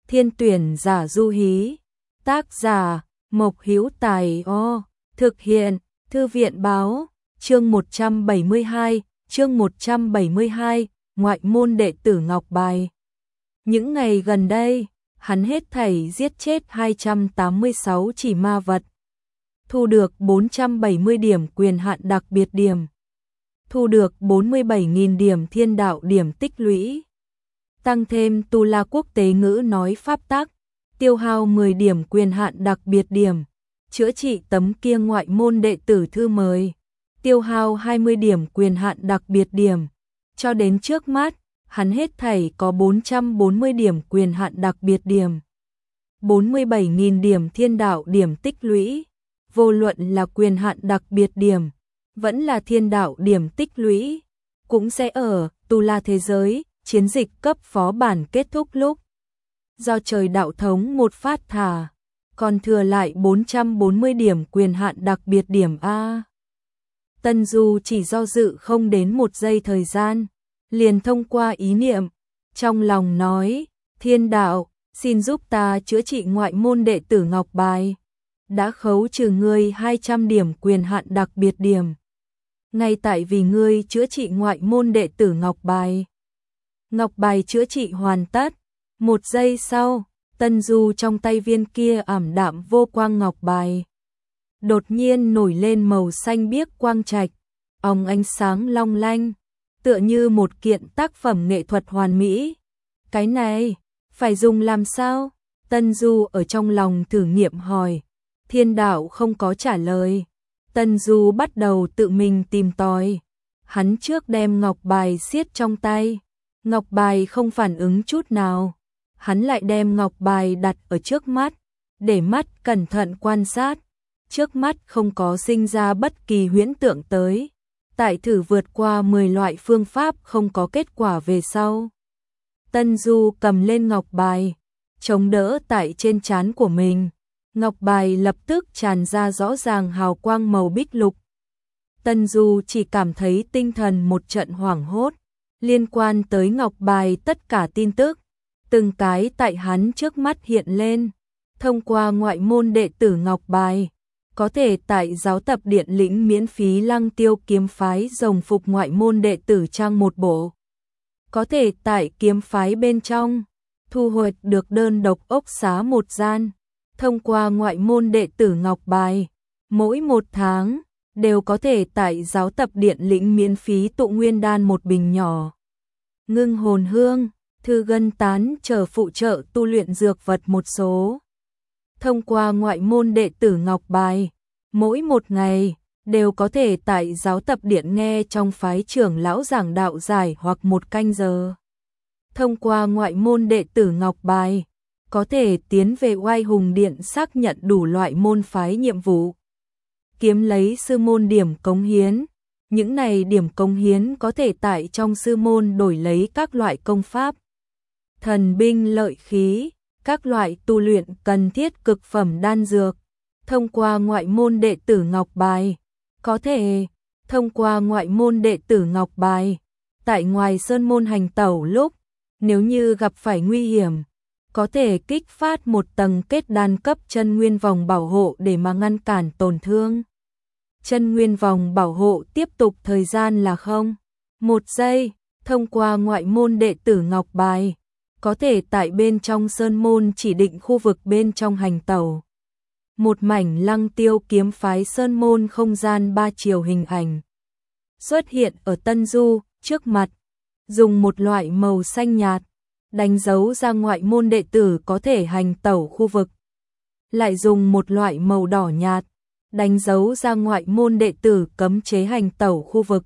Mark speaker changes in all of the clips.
Speaker 1: Thiên tuyển giả du hí. Tác giả Mộc Hữu Tài. Thực hiện Thư viện báo. Chương 172, ngoại môn đệ tử Ngọc Bài. Những ngày gần đây, hắn hết thảy giết chết 286 chỉ ma vật, thu được 470 điểm quyền hạn đặc biệt điểm, thu được 47.000 điểm thiên đạo điểm tích lũy, tăng thêm Tu La quốc tế ngữ nói pháp tắc, tiêu hao 10 điểm quyền hạn đặc biệt điểm, chữa trị tấm kia ngoại môn đệ tử thư mới, tiêu hao 20 điểm quyền hạn đặc biệt điểm. Cho đến trước mắt, hắn hết thảy có 440 điểm quyền hạn đặc biệt điểm, 47.000 điểm thiên đạo điểm tích lũy. Vô luận là quyền hạn đặc biệt điểm, vẫn là thiên đạo điểm tích lũy, cũng sẽ ở Tu La thế giới, chiến dịch cấp phó bản kết thúc lúc do trời đạo thống một phát thả, còn thừa lại 440 điểm quyền hạn đặc biệt điểm A. Tân Du chỉ do dự không đến một giây thời gian, liền thông qua ý niệm, trong lòng nói, thiên đạo, xin giúp ta chữa trị ngoại môn đệ tử Ngọc Bài, đã khấu trừ ngươi 200 điểm quyền hạn đặc biệt điểm. Ngay tại vì ngươi chữa trị ngoại môn đệ tử Ngọc Bài. Ngọc Bài chữa trị hoàn tất, một giây sau, Tân Du trong tay viên kia ảm đạm vô quang Ngọc Bài đột nhiên nổi lên màu xanh biếc quang trạch, ánh sáng long lanh, tựa như một kiện tác phẩm nghệ thuật hoàn mỹ. Cái này, phải dùng làm sao? Tân Du ở trong lòng thử nghiệm hỏi. Thiên đạo không có trả lời. Tân Du bắt đầu tự mình tìm tòi. Hắn trước đem Ngọc Bài siết trong tay. Ngọc Bài không phản ứng chút nào. Hắn lại đem Ngọc Bài đặt ở trước mắt, để mắt cẩn thận quan sát. Trước mắt không có sinh ra bất kỳ huyễn tượng tới. Tại thử vượt qua 10 loại phương pháp không có kết quả về sau. Tân Du cầm lên Ngọc Bài, chống đỡ tại trên trán của mình. Ngọc Bài lập tức tràn ra rõ ràng hào quang màu bích lục. Tân Du chỉ cảm thấy tinh thần một trận hoảng hốt, liên quan tới Ngọc Bài tất cả tin tức, từng cái tại hắn trước mắt hiện lên. Thông qua ngoại môn đệ tử Ngọc Bài, có thể tại giáo tập điện lĩnh miễn phí Lăng Tiêu kiếm phái rồng phục ngoại môn đệ tử trang một bộ. Có thể tại kiếm phái bên trong, thu hoạch được đơn độc ốc xá một gian. Thông qua ngoại môn đệ tử Ngọc Bài, mỗi một tháng, đều có thể tại giáo tập điện lĩnh miễn phí tụ nguyên đan một bình nhỏ. Ngưng hồn hương, thư gân tán chờ phụ trợ tu luyện dược vật một số. Thông qua ngoại môn đệ tử Ngọc Bài, mỗi một ngày, đều có thể tại giáo tập điện nghe trong phái trưởng lão giảng đạo giải hoặc một canh giờ. Thông qua ngoại môn đệ tử Ngọc Bài, có thể tiến về Oai Hùng Điện xác nhận đủ loại môn phái nhiệm vụ. Kiếm lấy sư môn điểm cống hiến. Những này điểm cống hiến có thể tại trong sư môn đổi lấy các loại công pháp, thần binh lợi khí, các loại tu luyện cần thiết cực phẩm đan dược. Thông qua ngoại môn đệ tử Ngọc Bài, có thể thông qua ngoại môn đệ tử Ngọc Bài, tại ngoài sơn môn hành tẩu lúc, nếu như gặp phải nguy hiểm, có thể kích phát một tầng kết đan cấp chân nguyên vòng bảo hộ để mà ngăn cản tổn thương. Chân nguyên vòng bảo hộ tiếp tục thời gian là 1 giây. Thông qua ngoại môn đệ tử Ngọc Bài, có thể tại bên trong sơn môn chỉ định khu vực bên trong hành tẩu. Một mảnh Lăng Tiêu kiếm phái sơn môn không gian 3 chiều hình ảnh xuất hiện ở Tân Du trước mặt, dùng một loại màu xanh nhạt đánh dấu ra ngoại môn đệ tử có thể hành tẩu khu vực, lại dùng một loại màu đỏ nhạt đánh dấu ra ngoại môn đệ tử cấm chế hành tẩu khu vực.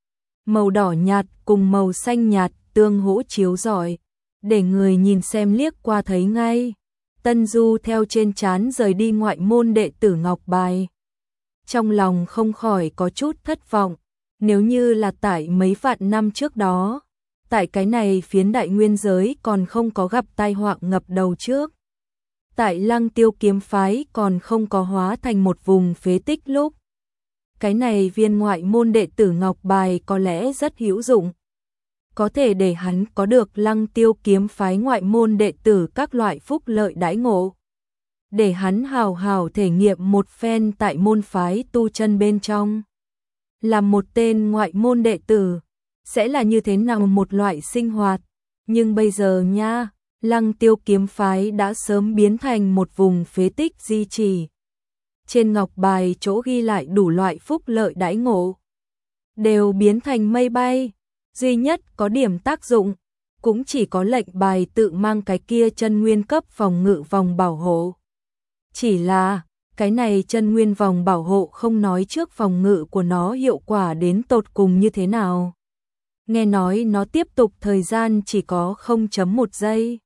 Speaker 1: Màu đỏ nhạt cùng màu xanh nhạt tương hỗ chiếu rọi, để người nhìn xem liếc qua thấy ngay. Tân Du theo trên trán rời đi ngoại môn đệ tử Ngọc Bài. Trong lòng không khỏi có chút thất vọng, nếu như là tại mấy vạn năm trước đó, tại cái này phiến đại nguyên giới còn không có gặp tai họa ngập đầu trước. Tại Lăng Tiêu kiếm phái còn không có hóa thành một vùng phế tích lúc. Cái này viên ngoại môn đệ tử Ngọc Bài có lẽ rất hữu dụng. có thể để hắn có được Lăng Tiêu kiếm phái ngoại môn đệ tử các loại phúc lợi đãi ngộ. Để hắn hào hào thể nghiệm một phen tại môn phái tu chân bên trong. Làm một tên ngoại môn đệ tử, sẽ là như thế nào một loại sinh hoạt. Nhưng bây giờ nha, Lăng Tiêu kiếm phái đã sớm biến thành một vùng phế tích di chỉ. Trên ngọc bài chỗ ghi lại đủ loại phúc lợi đãi ngộ, đều biến thành mây bay. Duy nhất có điểm tác dụng, cũng chỉ có lệnh bài tự mang cái kia chân nguyên cấp phòng ngự vòng bảo hộ. Chỉ là, cái này chân nguyên vòng bảo hộ không nói trước phòng ngự của nó hiệu quả đến tột cùng như thế nào. Nghe nói nó tiếp tục thời gian chỉ có 0.1 giây.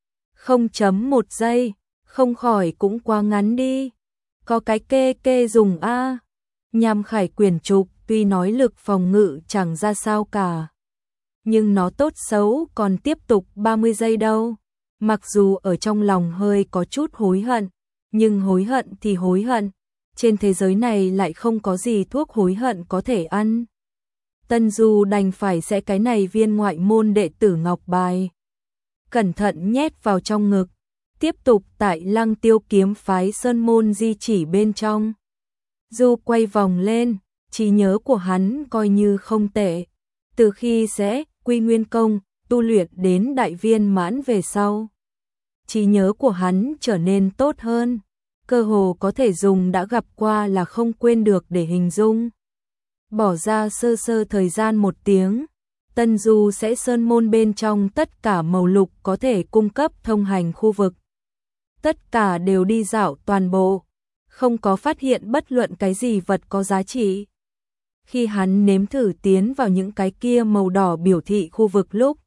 Speaker 1: 0.1 giây, không khỏi cũng quá ngắn đi. Có cái kê dùng a. Nham Khải quyển trục tuy nói lực phòng ngự chẳng ra sao cả, nhưng nó tốt xấu còn tiếp tục 30 giây đâu. Mặc dù ở trong lòng hơi có chút hối hận, nhưng hối hận thì hối hận, trên thế giới này lại không có gì thuốc hối hận có thể ăn. Tân Du đành phải sẽ cái này viên ngoại môn đệ tử ngọc bài, cẩn thận nhét vào trong ngực, tiếp tục tại Lăng Tiêu kiếm phái sơn môn di chỉ bên trong. Du quay vòng lên, trí nhớ của hắn coi như không tệ. Từ khi sẽ quy nguyên công, tu luyện đến đại viên mãn về sau, trí nhớ của hắn trở nên tốt hơn, cơ hồ có thể dùng đã gặp qua là không quên được để hình dung. Bỏ ra sơ sơ thời gian 1 tiếng, Tân Du sẽ sơn môn bên trong tất cả màu lục có thể cung cấp thông hành khu vực. Tất cả đều đi dạo toàn bộ, không có phát hiện bất luận cái gì vật có giá trị. Khi hắn nếm thử tiến vào những cái kia màu đỏ biểu thị khu vực lúc,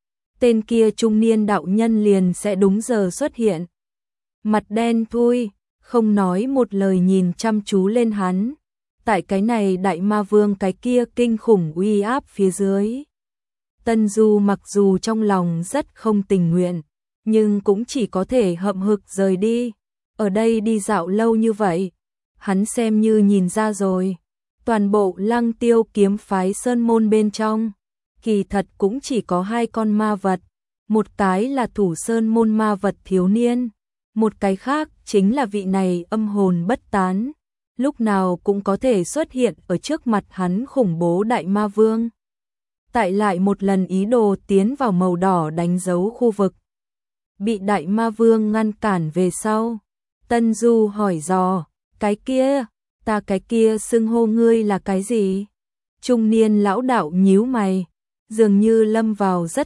Speaker 1: tên kia trung niên đạo nhân liền sẽ đúng giờ xuất hiện. Mặt đen thui, không nói một lời nhìn chăm chú lên hắn. Tại cái này đại ma vương cái kia kinh khủng uy áp phía dưới. Tân Du mặc dù trong lòng rất không tình nguyện, nhưng cũng chỉ có thể hậm hực rời đi. Ở đây đi dạo lâu như vậy, hắn xem như nhìn ra rồi. Toàn bộ Lăng Tiêu kiếm phái sơn môn bên trong, kỳ thật cũng chỉ có 2 con ma vật. Một cái là thủ sơn môn ma vật thiếu niên, một cái khác chính là vị này âm hồn bất tán, lúc nào cũng có thể xuất hiện ở trước mặt hắn khủng bố đại ma vương. Tại lại một lần ý đồ tiến vào màu đỏ đánh dấu khu vực, bị đại ma vương ngăn cản về sau. Tân Du hỏi dò, cái kia, ta cái kia xưng hô ngươi là cái gì? Trung niên lão đạo nhíu mày, dường như lâm vào rất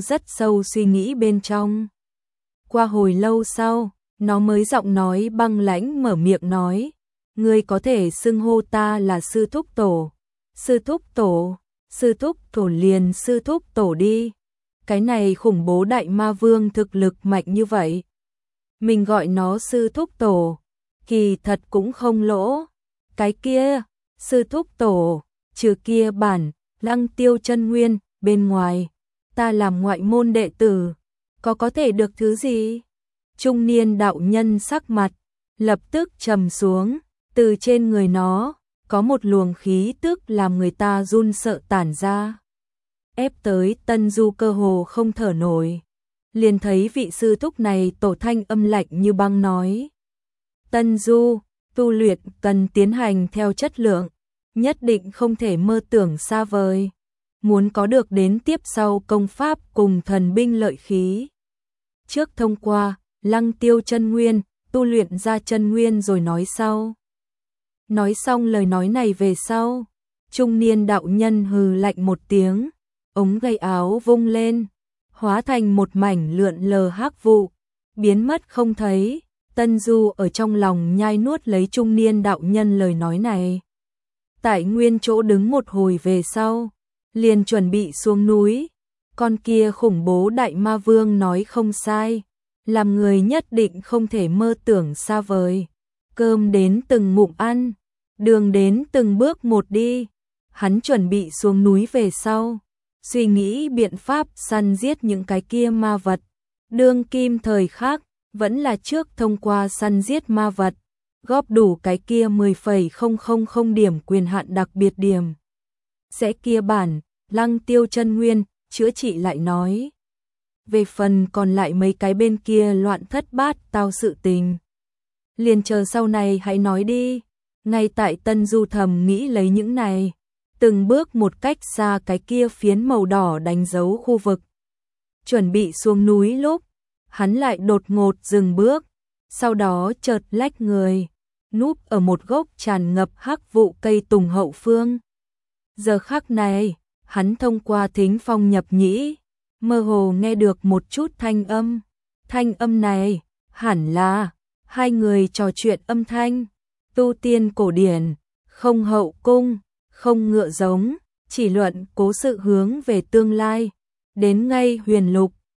Speaker 1: sâu suy nghĩ bên trong. Qua hồi lâu sau, nó mới giọng nói băng lãnh mở miệng nói, ngươi có thể xưng hô ta là sư thúc tổ. Sư thúc tổ, sư thúc tổ liền sư thúc tổ đi. Cái này khủng bố đại ma vương thực lực mạnh như vậy, mình gọi nó sư thúc tổ, kỳ thật cũng không lỗ. Cái kia, sư thúc tổ, trừ kia bản, Lăng Tiêu chân nguyên, bên ngoài, ta làm ngoại môn đệ tử, có thể được thứ gì? Trung niên đạo nhân sắc mặt, lập tức trầm xuống, từ trên người nó, có một luồng khí tức làm người ta run sợ tản ra. Ép tới Tân Du cơ hồ không thở nổi. Liền thấy vị sư thúc này tổ thanh âm lạnh như băng nói. Tân Du, tu luyện cần tiến hành theo chất lượng, nhất định không thể mơ tưởng xa vời. Muốn có được đến tiếp sau công pháp cùng thần binh lợi khí, trước thông qua Lăng Tiêu chân nguyên, tu luyện ra chân nguyên rồi nói sau. Nói xong lời nói này về sau, trung niên đạo nhân hừ lạnh một tiếng, ống tay áo vung lên, hóa thành một mảnh lượn lờ hắc vụ, biến mất không thấy. Tân Du ở trong lòng nhai nuốt lấy trung niên đạo nhân lời nói này. Tại nguyên chỗ đứng một hồi về sau, liền chuẩn bị xuống núi. Con kia khủng bố đại ma vương nói không sai, làm người nhất định không thể mơ tưởng xa vời. Cơm đến từng ngụm ăn, đường đến từng bước một đi. Hắn chuẩn bị xuống núi về sau, suy nghĩ biện pháp săn giết những cái kia ma vật. Đương kim thời khác, vẫn là trước thông qua săn giết ma vật, góp đủ cái kia 10,000 điểm quyền hạn đặc biệt điểm. Sẽ kia bản, Lăng Tiêu chân nguyên, chữa trị lại nói. Về phần còn lại mấy cái bên kia loạn thất bát tao sự tình. Liền chờ sau này hãy nói đi. Ngay tại Tân Du thầm nghĩ lấy những này. Từng bước một cách xa cái kia phiến màu đỏ đánh dấu khu vực. Chuẩn bị xuống núi lúc, hắn lại đột ngột dừng bước. Sau đó chợt lách người, núp ở một gốc tràn ngập hắc vụ cây tùng hậu phương. Giờ khắc này, hắn thông qua thính phong nhập nhĩ, mơ hồ nghe được một chút thanh âm. Thanh âm này, hẳn là hai người trò chuyện âm thanh. Tu tiên cổ điển, không hậu cung, không ngựa giống, chỉ luận cố sự hướng về tương lai. Đến ngay huyền lục,